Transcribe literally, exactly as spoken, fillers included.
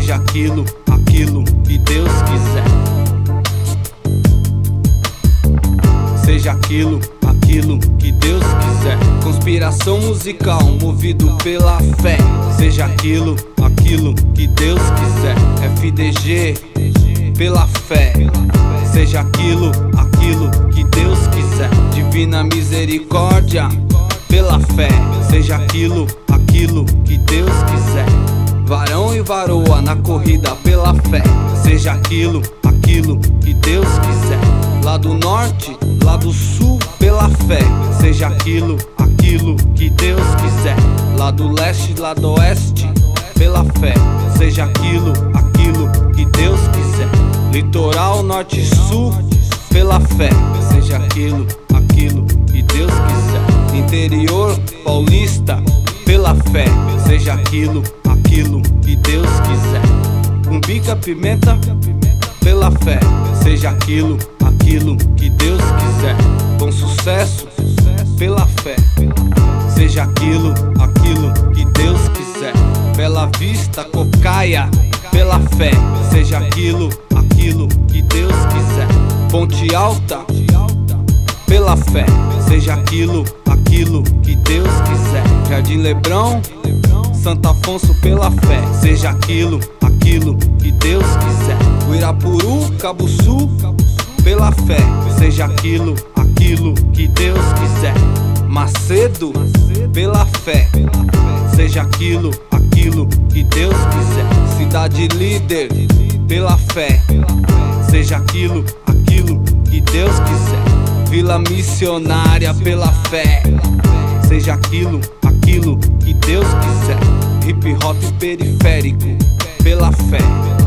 seja aquilo, aquilo que Deus quiser. Seja aquilo, aquilo que Deus quiser. Conspiração musical, movido pela fé. Seja aquilo, aquilo que Deus quiser. F D G, pela fé. Seja aquilo, aquilo que Deus quiser. Divina misericórdia, pela fé. Seja aquilo, aquilo que Deus quiser. Varão e varoa na corrida pela fé. Seja aquilo, aquilo que Deus quiser. Lá do norte, lá do sul, pela fé. Seja aquilo, aquilo que Deus quiser. Lá do leste, lá do oeste, pela fé. Seja aquilo, aquilo que Deus quiser. Litoral, norte e sul, pela fé. Seja aquilo, aquilo que Deus quiser. Interior paulista, pela fé. Seja aquilo, aquilo que Deus quiser. Umbica, pimenta, pela fé. Seja aquilo, aquilo que Deus quiser. Com sucesso, pela fé. Seja aquilo, aquilo que Deus quiser. Bela Vista, Cocaia, pela fé. Seja aquilo, aquilo que Deus quiser. Ponte Alta, pela fé. Seja aquilo, aquilo que Deus quiser. Jardim Lebrão, Santo Afonso, pela fé. Seja aquilo, aquilo que Deus quiser. Uirapuru, Cabo Sul, pela fé. Seja aquilo, aquilo que Deus quiser. Macedo, pela fé. Seja aquilo, aquilo que Deus quiser. Cidade Líder, pela fé. Seja aquilo, aquilo que Deus quiser. Vila Missionária, pela fé. Seja aquilo, aquilo que Deus quiser. Hip hop periférico, pela fé.